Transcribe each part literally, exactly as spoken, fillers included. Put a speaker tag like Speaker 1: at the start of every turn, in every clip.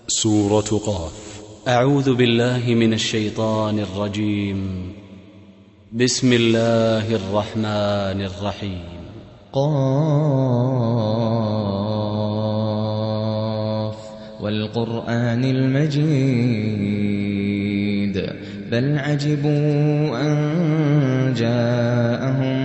Speaker 1: سورة قاف.
Speaker 2: أعوذ بالله من الشيطان الرجيم. بسم الله الرحمن الرحيم.
Speaker 3: قاف والقرآن المجيد بل عجبوا أن جاءهم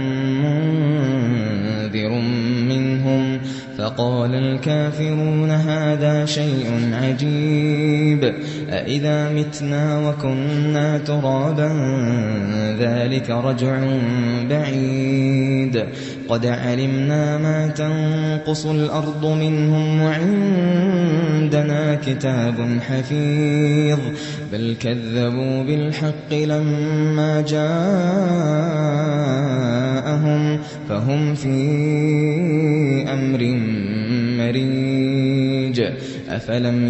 Speaker 3: منذر منهم فقال الكافرون هذا شيء عجيب أإذا متنا وكنا ترابا ذلك رجع بعيد قد علمنا ما تنقص الأرض منهم وعندنا كتاب حفيظ بل كذبوا بالحق لما جاءهم فهم في أمر مريج أفلم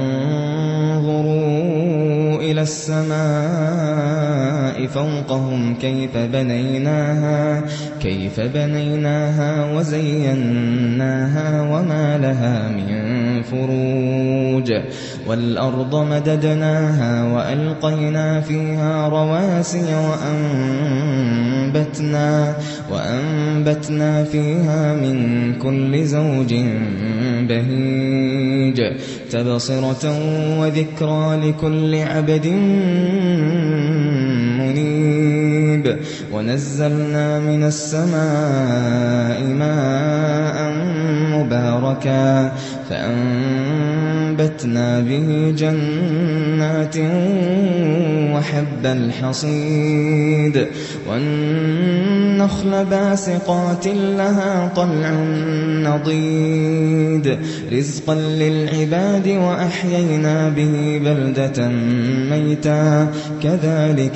Speaker 3: ينظروا إلى السماء فوقهم كيف بنيناها كيف بنيناها وزيناها وما لها من فروج والأرض مددناها وألقينا فيها رواسي وأنبتنا وأنبتنا فيها من كل زوج بهيج تبصرة وذكرى لكل عبد منيب ونزلنا من السماء ماء مباركا فأنبتنا به جنات وحب الحصيد والنخل باسقات لها طلع نضيد رزقا للعباد وأحيينا به بلدة ميتا كذلك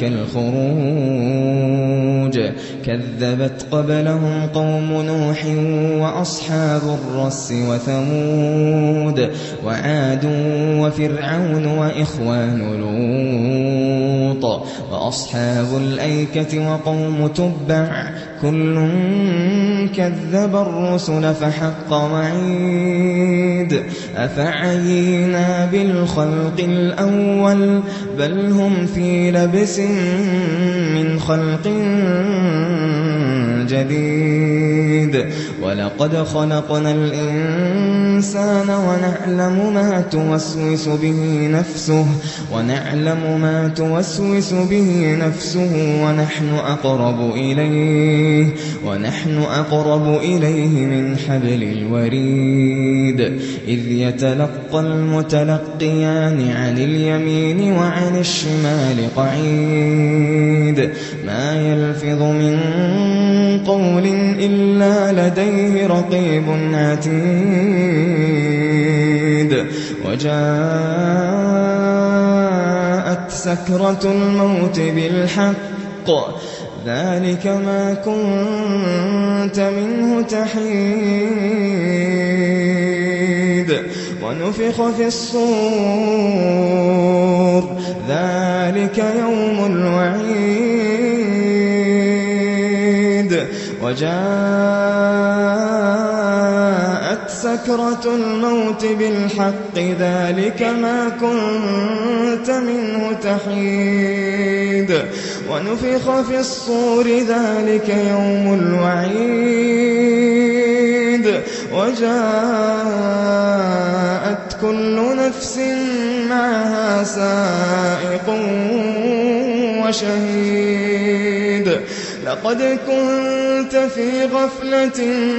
Speaker 3: الخروج كذبت قبلهم قوم نوح وأصحاب الرس وثمود وعاد وفرعون وإخوان لوط وأصحاب الأيكة وقوم تبع كل كذب الرسل فحق وعيد أفعينا بالخلق الأول بل هم في لبس من خلق جديد ولقد خلقنا الإنسان ونعلم ما توسوس به نفسه ونعلم ما توسوس به نفسه ونحن أقرب إليه ونحن أقرب إليه من حبل الوريد إذ يتلقى المتلقيان عن اليمين وعن الشمال قعيد ما يلفظ من قول إلا لديه رقيب عتيد وجاءت سكرة الموت بالحق ذلك ما كنت منه تحيد ونفخ في الصور ذلك يوم الوعيد وجاءت سكرة الموت بالحق ذلك ما كنت منه تحيد ونفخ في الصور ذلك يوم الوعيد وجاءت كل نفس معها سائق وشهيد لقد كنت في غفلة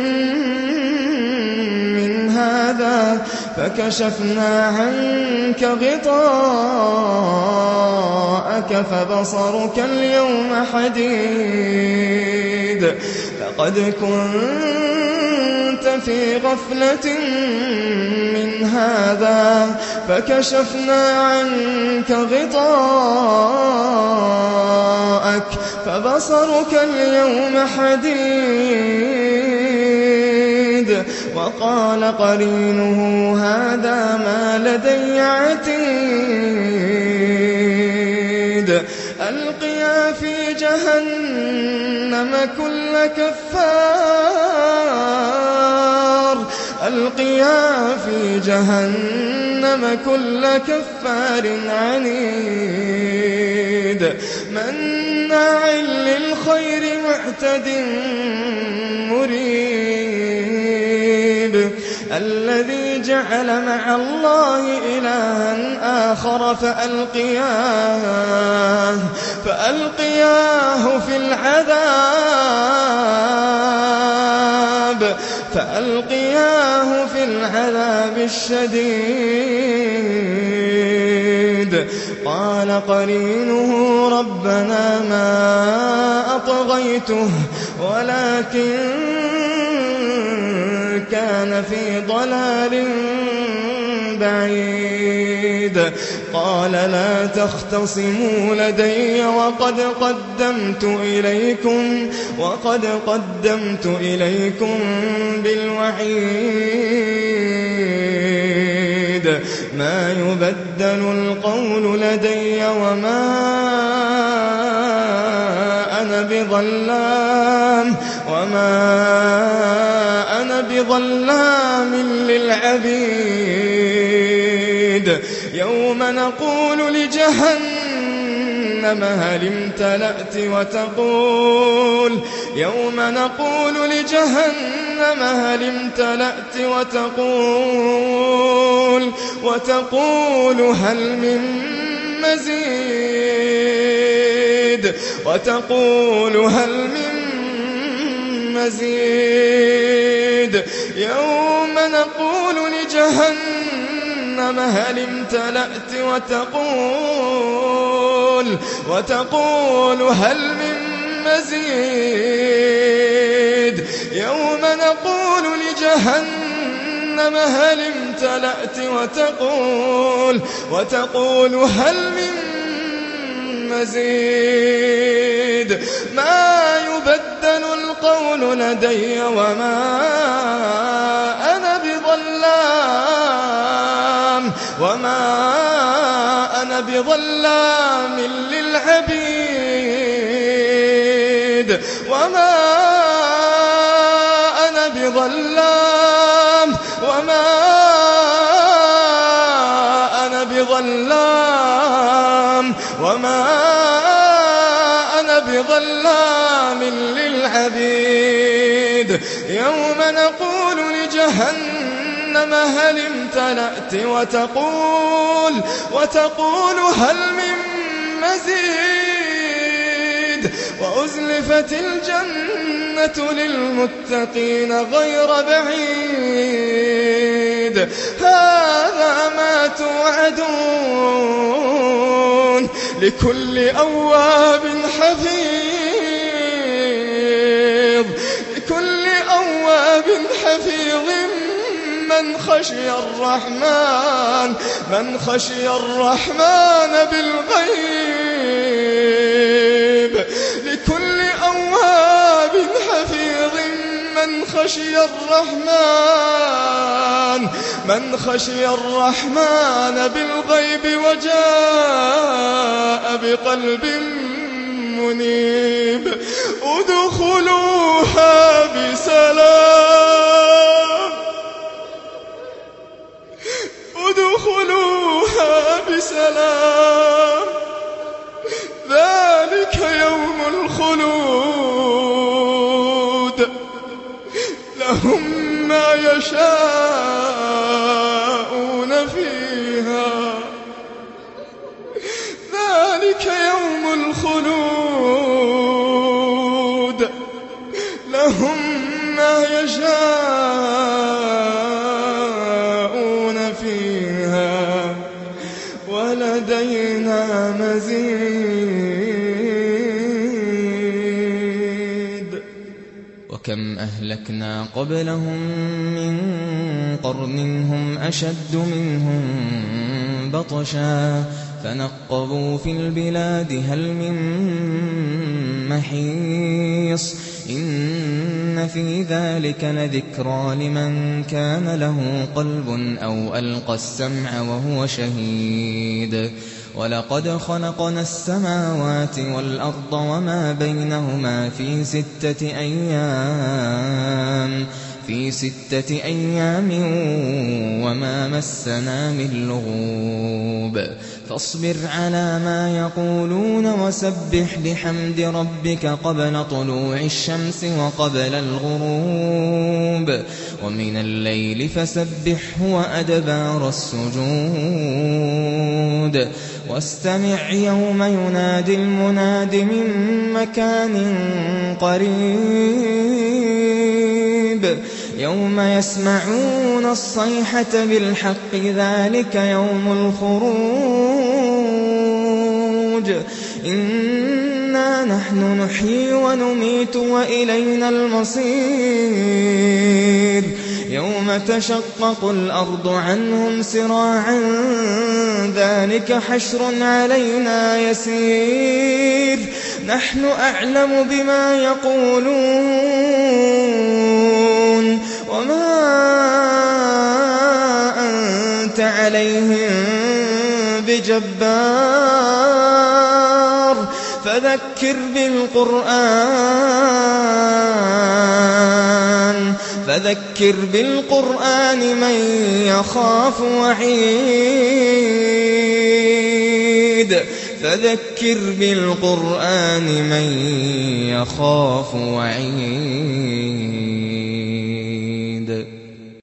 Speaker 3: من هذا فكشفنا عنك غطاءك فبصرك اليوم حديد لقد كنت في غفلة من هذا فكشفنا عنك غطاءك فبصرك اليوم حديد وقال قرينه هذا ما لدي عتيد ألقيا في جهنم كل كفار ألقيا في جهنم جهنم كل كفار عنيد مناع للخير معتد مريب الذي جعل مع الله إلها آخر فألقياه فألقياه في العذاب فألقياه في العذاب الشديد قال قرينه ربنا ما أطغيته ولكن كان في ضلال بعيد قال لا تختصموا لدي وقد قدمت إليكم وقد قدمت إليكم بالوعيد ما يبدل القول لدي وما أنا بظلام وما أنا بظلام للعبيد يوم نقول لجهنم هل امتلأت وتقول يوم نقول لجهنم هل امتلأت وتقول وتقول هل من مزيد وتقول هل من مزيد يوم نقول لجهنم هل امتلأت وتقول وتقول هل من مزيد يوم نقول لجهنم هل امتلأت وتقول وتقول هل من مزيد ما يبدل القول لدي وما أنا بظلام وما أنا بظلام للعبيد وما أنا بظلام وما أنا بظلام وما أنا بظلام للعبيد يوم نقول لجهنم هل امتلأت وتقول وتقول هل من مزيد وأزلفت الجنة للمتقين غير بعيد هذا ما توعدون لكل أواب حفيظ لكل أواب حفيظ من خشي الرحمن من خشي الرحمن بالغيب لكل أواب حفيظ من خشي الرحمن من خشي الرحمن بالغيب وجاء بقلب منيب ادخلوها بسلام ادخلوها بسلام ذلك يوم الخلود لهم ما يشاءون فيها ذلك يوم الخلود لهم ما يشاءون فيها ولدينا مزيد
Speaker 1: وكم أهلكنا قبلهم من قرن هم أشد منهم بطشا فنقبوا في البلاد هل من محيص إن في ذلك لذكرى لمن كان له قلب أو ألقى السمع وهو شهيد ولقد خلقنا السماوات والأرض وما بينهما في ستة أيام في ستة أيام وما مسنا من لغوب فاصبر على ما يقولون وسبح بحمد ربك قبل طلوع الشمس وقبل الغروب ومن الليل فسبحه وأدبار السجود واستمع يوم ينادي المناد من مكان قريب يوم يسمعون الصيحة بالحق ذلك يوم الخروج إنا نحن نحيي ونميت وإلينا المصير يوم تشقق الأرض عنهم سراعا ذلك حشر علينا يسير نحن أعلم بما يقولون وما أنت عليهم بجبار فذكر بالقرآن فذكر بالقرآن من يخاف وعيد فذكر بالقرآن من يخاف وعيد